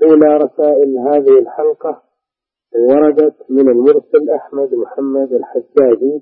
أولى رسائل هذه الحلقة وردت من المرسل أحمد محمد الحجاجي،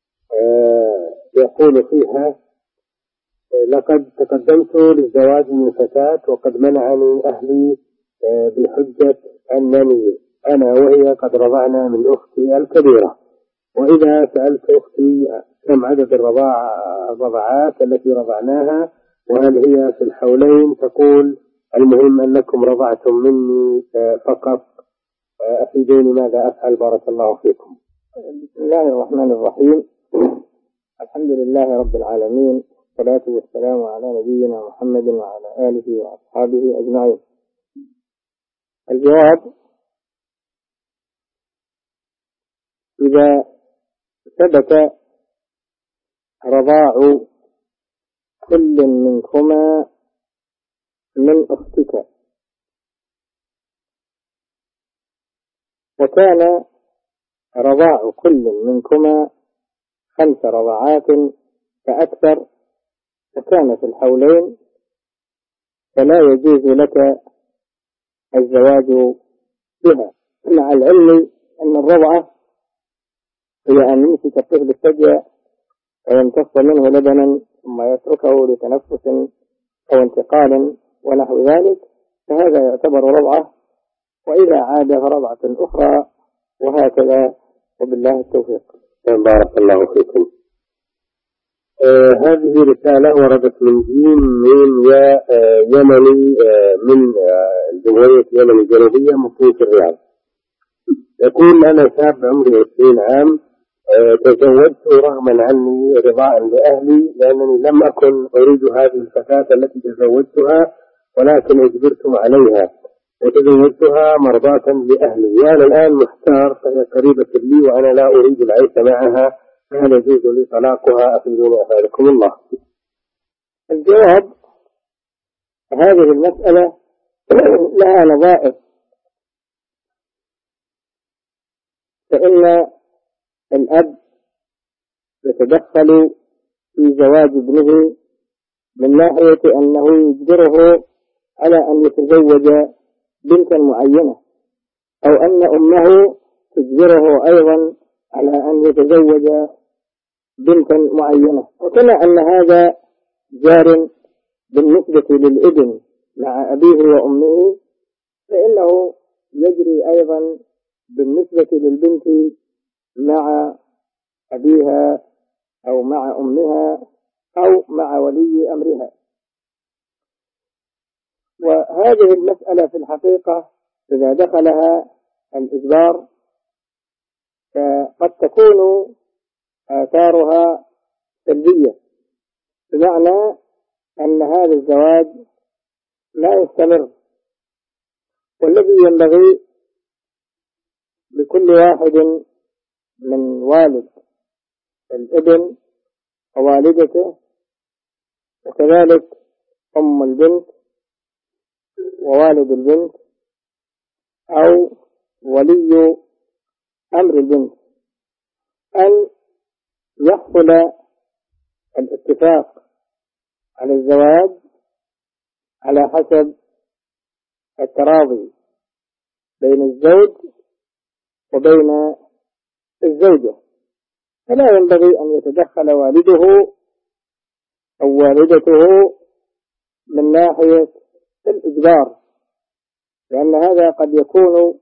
يقول فيها: لقد تقدمت للزواج من فتاة وقد منعني أهلي بحجة أنني أنا وهي قد رضعنا من أختي الكبيرة، وإذا سألت أختي كم عدد الرضعات التي رضعناها وهل هي في الحولين تقول: المهم أنكم رضعتم مني فقط، أفيدوني ماذا أفعل بارك الله فيكم. بسم الله الرحمن الرحيم. الحمد لله رب العالمين، والصلاة والسلام على نبينا محمد وعلى آله وأصحابه أجمعين. الجواب: إذا ثبت رضاع كل منكما من أختك وكان رضاع كل منكما 5 رضعات فأكثر وكان في الحولين، فلا يجوز لك الزواج بها، مع العلم أن الرضعة هي أن يمسك الطفل الثدي ويمتص منه لبنا ثم يتركه لتنفس أو انتقال ونحو ذلك، فهذا يعتبر رضعة، وإذا عاد فرضعة أخرى، وهكذا، وبالله التوفيق. بارك الله فيكم. هذه رسالة وردت من جيم يا يمني من جمهورية اليمن الجنوبية مقيم في الرياض. يقول: أنا شاب عمري 20 عام، تزوجت رغما عني رضاء لأهلي، لأنني لم أكن أريد هذه الفتاة التي تزوجتها ولكن أجبرتم عليها، وتزوجتها مرضاة لأهلي، وأنا الآن محتار، فهي قريبة لي وأنا لا أريد العيش معها، فهل يجوز لي طلاقها؟ أفيدوني أفادكم الله. الجواب: هذه المسألة لها نظائر، فإن الأب يتدخل في زواج ابنه من ناحية أنه يجبره على أن يتزوج بنتا معينة، أو أن أمه تجبره أيضا على أن يتزوج بنتا معينة، وكما أن هذا جار بالنسبة للابن مع أبيه وأمه، فإنه يجري أيضا بالنسبة للبنت مع أبيها أو مع أمها أو مع ولي أمرها. وهذه المسألة في الحقيقة إذا دخلها الإجبار قد تكون آثارها سلبية، بمعنى أن هذا الزواج لا يستمر، والذي ينبغي لكل واحد من والد الابن ووالدته وكذلك أم البنت ووالد البنت أو ولي أمر البنت أن يحصل الاتفاق على الزواج على حسب التراضي بين الزوج وبين الزوجة، فلا ينبغي أن يتدخل والده أو والدته من ناحية الإجبار، لأن هذا قد يكون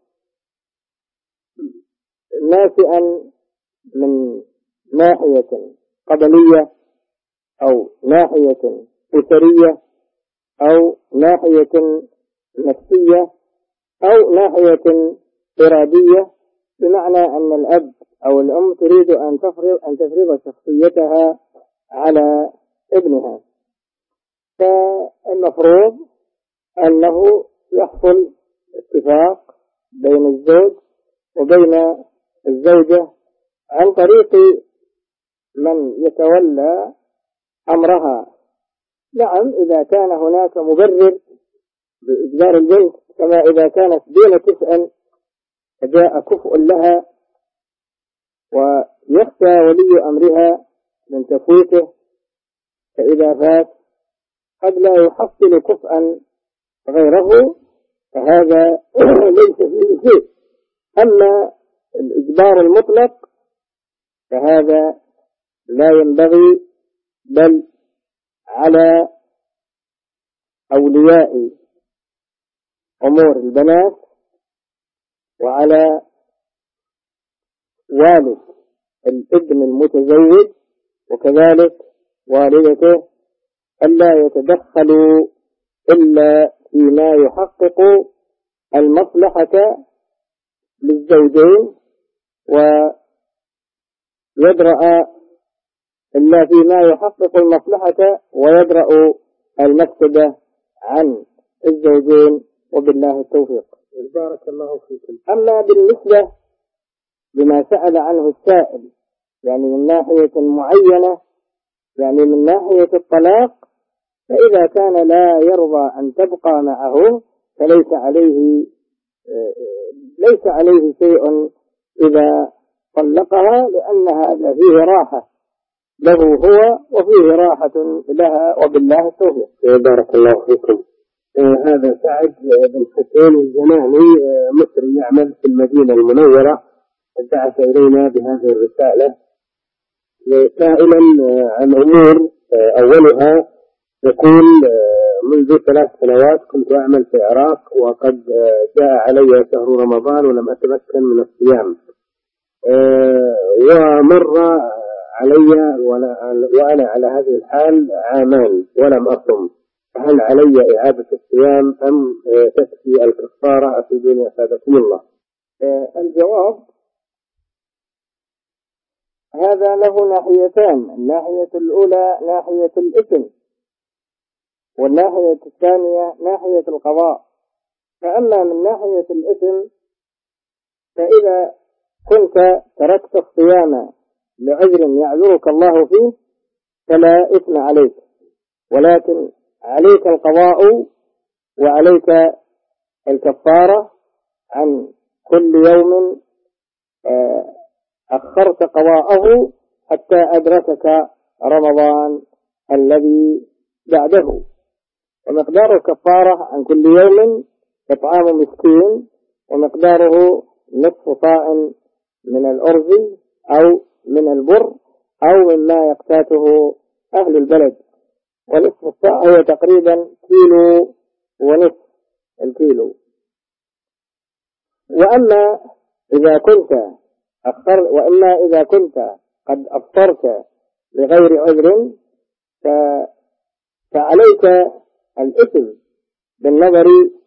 ناشئا من ناحية قبلية أو ناحية أسرية أو ناحية نفسية أو ناحية إرادية، بمعنى أن الأب أو الأم تريد أن تفرض شخصيتها على ابنها، فالمفروض أنه يحصل اتفاق بين الزوج وبين الزوجة عن طريق من يتولى أمرها. نعم، إذا كان هناك مبرر بإجبار البنت، كما إذا كانت دون كفء فجاء كفء لها ويخشى ولي أمرها من تفويته، فإذا فات قد لا يحصل كفءا غيره، فهذا ليس فيه شيء. أما الإجبار المطلق فهذا لا ينبغي، بل على أولياء أمور البنات وعلى والد الابن المتزوج وكذلك والدته ألا يتدخلوا إلا فيما يحقق المصلحة للزوجين، ويدرأ إلا فيما يحقق المصلحة ويدرأ المفسدة عن الزوجين، وبالله التوفيق. بارك الله فيكم. أما بالنسبة لما سأل عنه السائل، يعني من ناحية معينة، يعني من ناحية الطلاق، فإذا كان لا يرضى أن تبقى معه فليس عليه شيء إذا طلقها، لأن هذا فيه راحة له هو وفيه راحة لها، وبالله التوفيق. بارك الله فيكم. هذا سعد بن حسين الزماني مصري يعمل في المدينة المنورة، بعث إلينا بهذه الرسالة سائلا عن أمور. أولها يقول: منذ 3 سنوات كنت أعمل في العراق، وقد جاء علي شهر رمضان ولم أتمكن من الصيام، ومر علي وأنا على هذه الحال عامان ولم أصم، فهل علي إعادة الصيام أم تكفي الكفارة؟ أفيدوني أفادكم الله. الجواب: هذا له ناحيتان، الناحية الأولى ناحية الإثم، والناحية الثانية ناحية القضاء. فأما من ناحية الإثم فإذا كنت تركت الصيام لعذر يعذرك الله فيه فلا إثم عليك، ولكن عليك القضاء وعليك الكفارة عن كل يوم أخرت قضاءه حتى أدركك رمضان الذي بعده. ومقدار الكفارة عن كل يوم إطعام مسكين، ومقداره نصف صاع من الأرز أو من البر أو مما يقتاته أهل البلد، ونصف الصاع هو تقريبا 1.5 كيلو الكيلو. وأما إذا كنت قد أفطرت لغير عذر فعليك الإثم بالنظر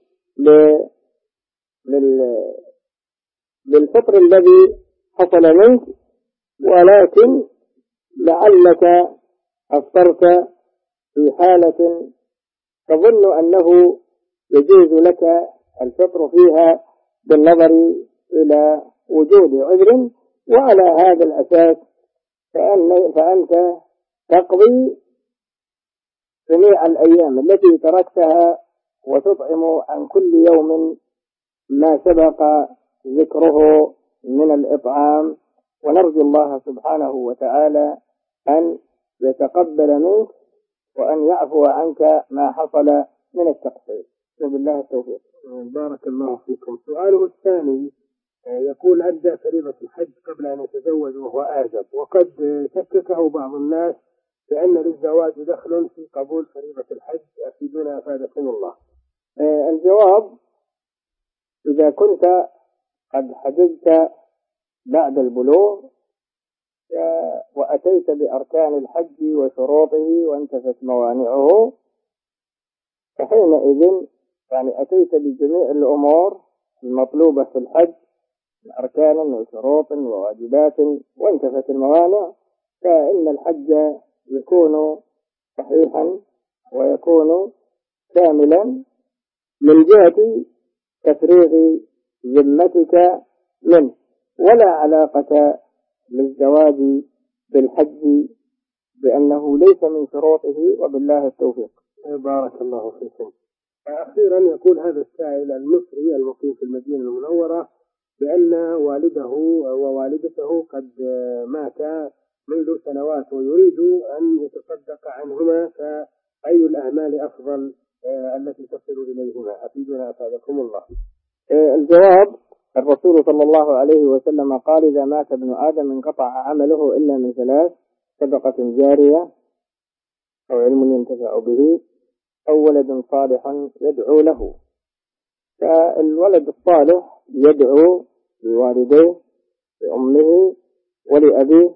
للفطر الذي حصل منك، ولكن لعلك أفطرت في حالة تظن أنه يجوز لك الفطر فيها بالنظر إلى وجود عذر، وعلى هذا الأساس فأنت تقضي جميع الأيام التي تركتها وتطعم عن كل يوم ما سبق ذكره من الإطعام. ونرجو الله سبحانه وتعالى أن يتقبل منك وأن يعفو عنك ما حصل من التقصير، وبالله التوفيق. بارك الله فيكم. سؤاله الثاني يقول: أدى فريضة الحج قبل أن يتزوج وهو آزب، وقد شككه بعض الناس بأن للزواج دخل في قبول فريضة الحج، أفيدونا أفادكم الله. الجواب: إذا كنت قد حججت بعد البلوغ وأتيت بأركان الحج وشروطه وانتفت موانعه، فحينئذ يعني أتيت بجميع الأمور المطلوبة في الحج، أركان وشروط وواجبات، وانتفت الموانع، فإن الحج يكون صحيحا ويكون كاملا من جهة تفريغ ذمتك منه، ولا علاقة للزواج بالحج بأنه ليس من شروطه، وبالله التوفيق. بارك الله فيكم. أخيرا يقول هذا السائل المصري المقيم في المدينة المنورة بأن والده ووالدته قد ماتا منذ سنوات، ويريد أن يتصدق عنهما، فأي الأعمال أفضل التي تصل إليهما؟ أفيدنا أفادكم الله. الجواب: الرسول صلى الله عليه وسلم قال: إذا مات ابن آدم انقطع عمله إلا من ثلاث: صدقة جارية، أو علم ينتفع به، أو ولد صالح يدعو له. فالولد الصالح يدعو لوالديه، لأمه ولأبيه،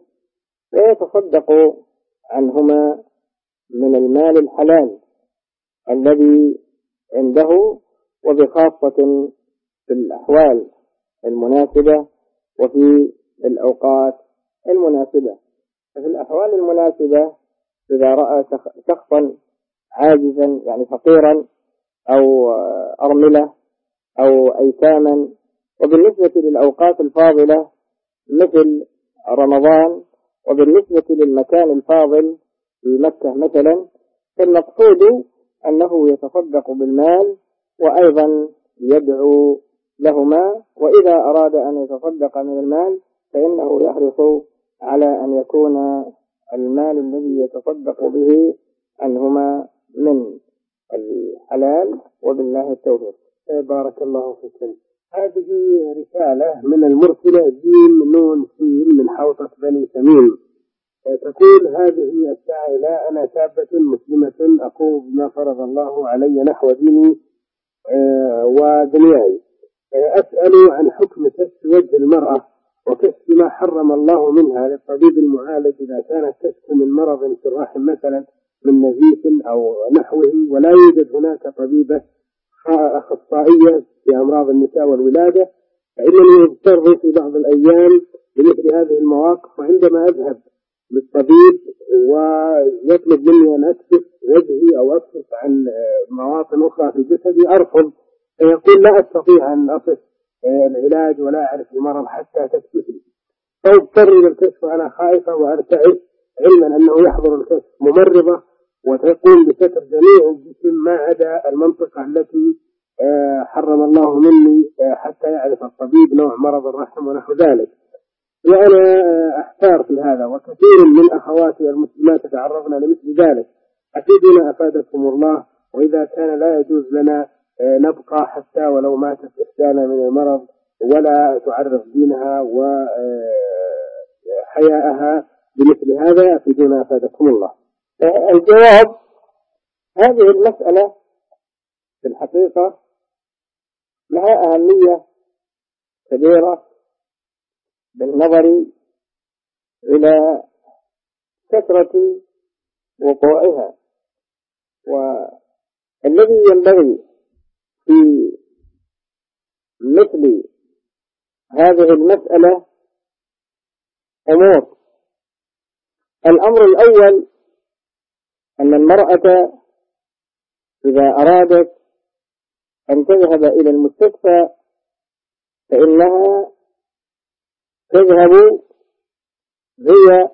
ويتصدق عنهما من المال الحلال الذي عنده، وبخاصة في الأحوال المناسبة وفي الأوقات المناسبة. ففي الأحوال المناسبة إذا رأى شخصا عاجزا يعني فقيرا أو أرملة أو أيتاما، وبالنسبة للأوقات الفاضلة مثل رمضان، وبالنسبة للمكان الفاضل في مكة مثلا، فالمقصود أنه يتصدق بالمال وأيضا يدعو لهما. وإذا أراد أن يتصدق من المال فإنه يحرص على أن يكون المال الذي يتصدق به عنهما من الحلال، وبالله التوفيق. بارك الله فيكم. هذه رسالة من المرسلة جيم نون سين من حوطة بني تميم، تقول هذه السائلة: أنا شابة مسلمة أقوم بما فرض الله علي نحو ديني ودنياي، أسأل عن حكم كشف وجه المرأة وكشف ما حرم الله منها للطبيب المعالج إذا كانت تشكو من مرض في الرحم مثلا من نزيف أو نحوه، ولا يوجد هناك طبيبة أخصائية في أمراض النساء والولادة، فإنني أضطر في بعض الأيام لمثل هذه المواقف، وعندما أذهب للطبيب ويطلب مني أن أكشف وجهي أو أكشف عن مواطن أخرى في جسدي أرفض، فيقول لا أستطيع أن أصف العلاج ولا أعرف المرض حتى تكشفني، فأضطر إلى الكشف وأنا خائفة وأرتعب، علما أنه يحضر الكشف ممرضة وتقوم بستر جميع الجسم ما عدا المنطقة التي حرم الله مني حتى يعرف الطبيب نوع مرض الرحم ونحو ذلك. وأنا أحتار في هذا، وكثير من أخواتي المسلمات يتعرضن لمثل ذلك. أفيدنا أفادكم الله، وإذا كان لا يجوز لنا نبقى حتى ولو ماتت إحدانا من المرض ولا تعرض دينها وحياءها بمثل هذا، أفيدنا أفادكم الله. الجواب: هذه المسألة في الحقيقة لها أهمية كبيرة بالنظر إلى كثرة وقوعها، والذي ينبغي في مثل هذه المسألة أمور. الأمر الأول أن المرأة إذا أرادت أن تذهب إلى المستشفى فإنها تذهب هي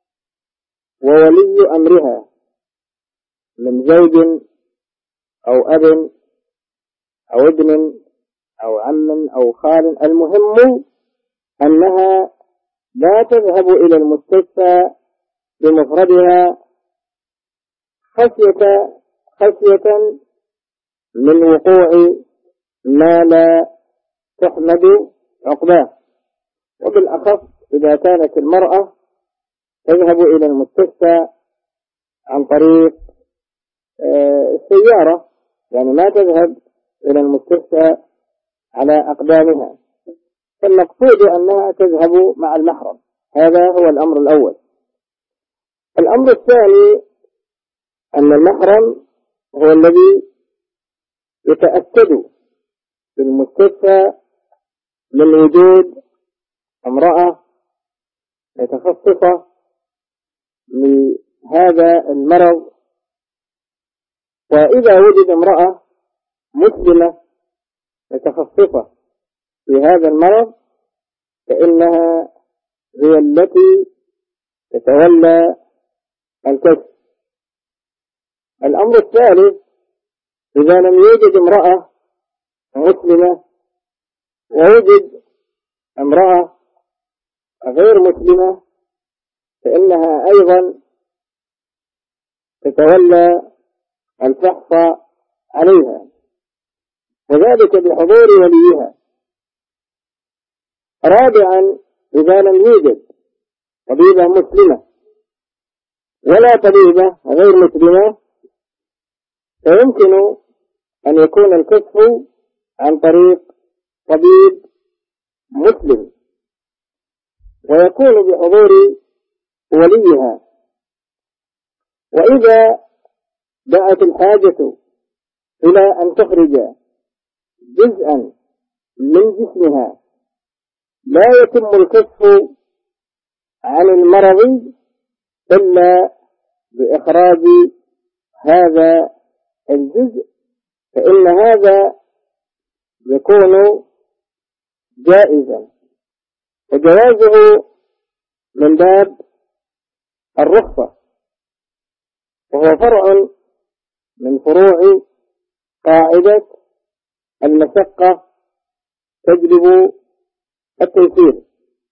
وولي أمرها من زوج أو أب أو ابن أو عم أو خال، المهم أنها لا تذهب إلى المستشفى بمفردها خشية من وقوع ما لا تحمد عقباه، وبالأخص إذا كانت المرأة تذهب إلى المستشفى عن طريق السيارة، يعني ما تذهب إلى المستشفى على أقدامها، فالمقصود أنها تذهب مع المحرم. هذا هو الأمر الأول. الأمر الثاني أن المحرم هو الذي يتأكد في المستشفى من وجود امرأة متخصصة لهذا المرض، وإذا وجد امرأة مسلمة متخصصة في هذا المرض فإنها هي التي تتولى الكشف. الأمر الثالث: إذا لم يوجد امرأة مسلمة ووجد امرأة غير مسلمة فإنها أيضا تتولى الفحص عليها، وذلك بحضور وليها. رابعا، إذا لم يوجد طبيبة مسلمة ولا طبيبة غير مسلمة، فيمكن أن يكون الكشف عن طريق طبيب مسلم، ويكون بحضور وليها. وإذا دعت الحاجة إلى أن تخرج جزءا من جسمها لا يتم الكشف عن المرض إلا بإخراج هذا الجزء، فإن هذا يكون جائزا، وجوازه من باب الرخصة، وهو فرع من فروع قاعدة المشقة تجلب التيسير.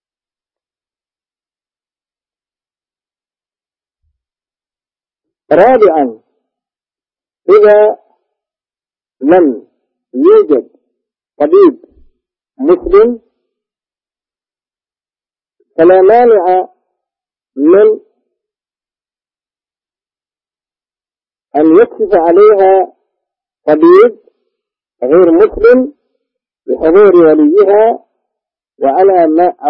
رابعا، إذا لم يوجد طبيب مسلم فلا مانع من أن يكشف عليها طبيب غير مسلم بحضور وليها، وعلى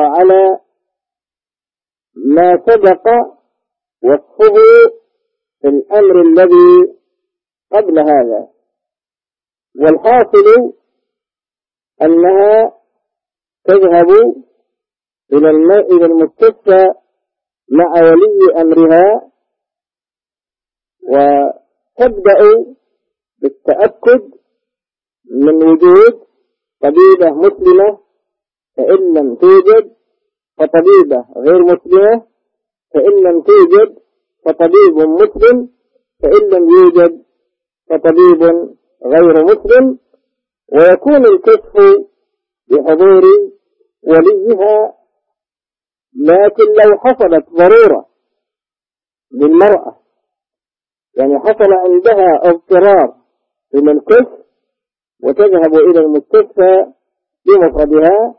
ما سبق وصفه في الأمر الذي قبل هذا. والحاصل أنها تذهب إلى المستشفى مع ولي أمرها، وتبدأ بالتأكد من وجود طبيبة مسلمة، فإن لم توجد فطبيبة غير مسلمة، فإن لم توجد فطبيب مسلم، فإن لم يوجد فطبيب غير مسلم، ويكون الكشف بحضور وليها. لكن لو حصلت ضرورة للمرأة، يعني حصل عندها اضطرار إلى الكشف وتذهب إلى المستشفى بمفردها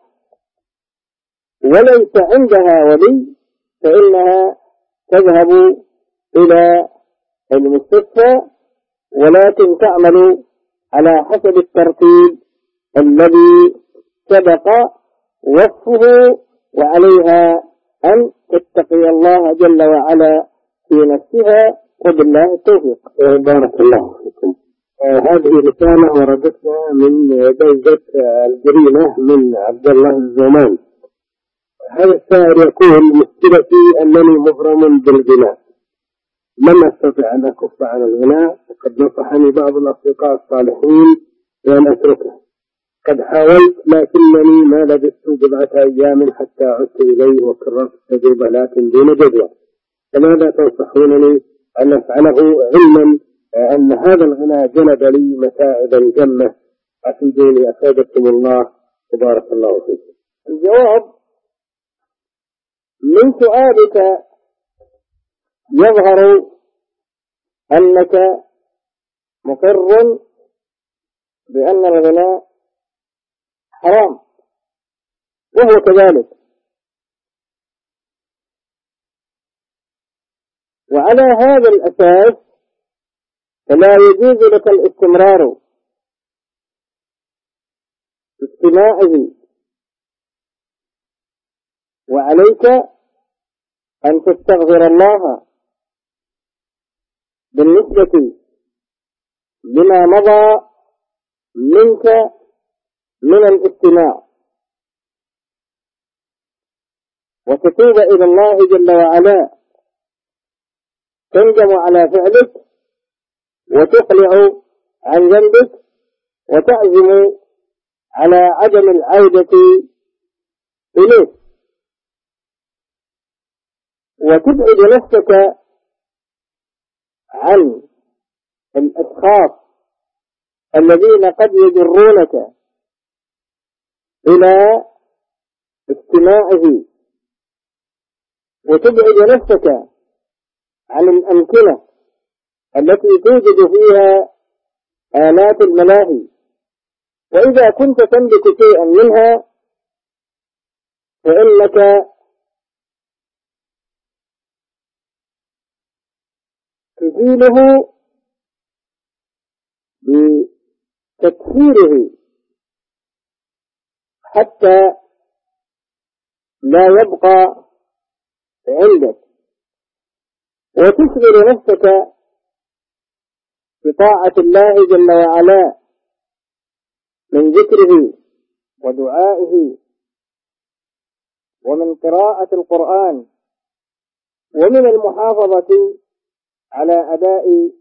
وليس عندها ولي، فإنها تذهب إلى المستشفى، ولكن تعمل على حسب الترتيب الذي سبق وصفه، وعليها أن تتقي الله جل وعلا في نفسها، وبالله التوفيق. بارك الله فيكم. هذه رسالة وردتنا من بلدة الجرينة من عبد الله الزمان. هذا السائل يقول: مشكلتي أنني مغرم بالغناء، لم أستطع أن أكف عن الغناء، وقد نصحني بعض الأصدقاء الصالحين بأن أتركه. قد حاولت لكنني ما لبثت بضعة أيام حتى عدت إليه وكررت التجربة لكن دون جدوى، فماذا تنصحونني أن أفعله، علما أن هذا الغناء جلب لي متاعبا جمة؟ أفيدوني أفادكم الله وبارك الله فيكم. الجواب: من سؤالك يظهر أنك مقر بأن الغناء حرام، وهو كذلك. وعلى هذا الأساس فلا يجوز لك الاستمرار في استماعه، وعليك أن تستغفر الله بالنسبة لما مضى منك من الاستماع، وتتوب إلى الله جل وعلا، تندم على فعلك وتقلع عن ذنبك وتعزم على عدم العودة إليه، وتبعد نفسك عن الأشخاص الذين قد يجرونك إلى استماعه، وتبعد نفسك عن الأمكنة التي توجد فيها آلات الملاهي، وإذا كنت تملك شيئا منها فإنك تزيله بتكسيره حتى لا يبقى عندك، وتشغل نفسك بطاعة الله جل وعلا من ذكره ودعائه ومن قراءة القرآن ومن المحافظة على أداء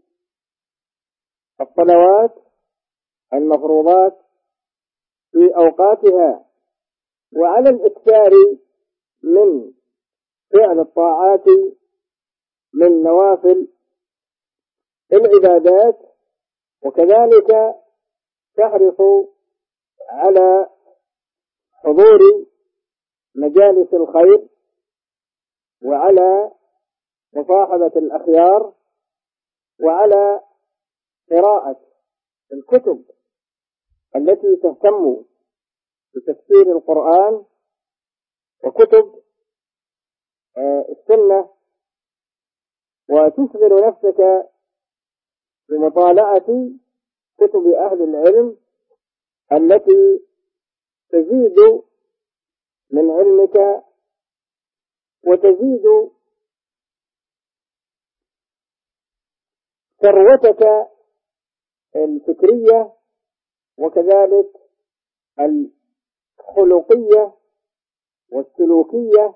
الصلوات المفروضات في أوقاتها، وعلى الإكثار من فعل الطاعات من نوافل العبادات، وكذلك تحرص على حضور مجالس الخير وعلى مصاحبة الأخيار وعلى قراءة الكتب التي تهتم بتفسير القرآن وكتب السنة، وتشغل نفسك بمطالعة كتب أهل العلم التي تزيد من علمك وتزيد ثروتك الفكرية وكذلك الخلقية والسلوكية.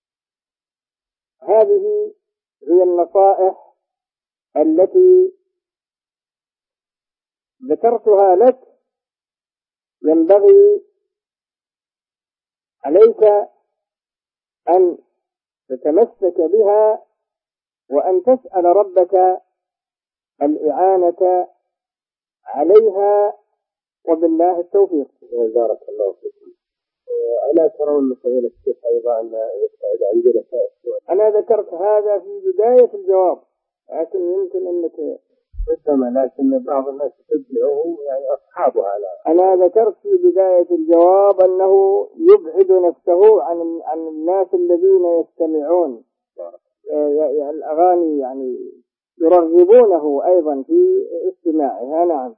هذه هي النصائح التي ذكرتها لك، ينبغي عليك أن تتمسك بها وأن تسأل ربك الإعانة عليها، وبالله التوفيق. بارك الله فيكم. ألا ترون فضيلة الشيخ أيضا أن يبتعد عن جلساء السؤال؟ أنا ذكرت هذا في بداية الجواب، لكن يمكن أنك ربما، لكن بعض الناس تتبعه يعني أصحابها. أنا ذكرت في بداية الجواب أنه يبعد نفسه عن الناس الذين يستمعون الأغاني، يعني يرغبونه أيضا في استماعها. نعم.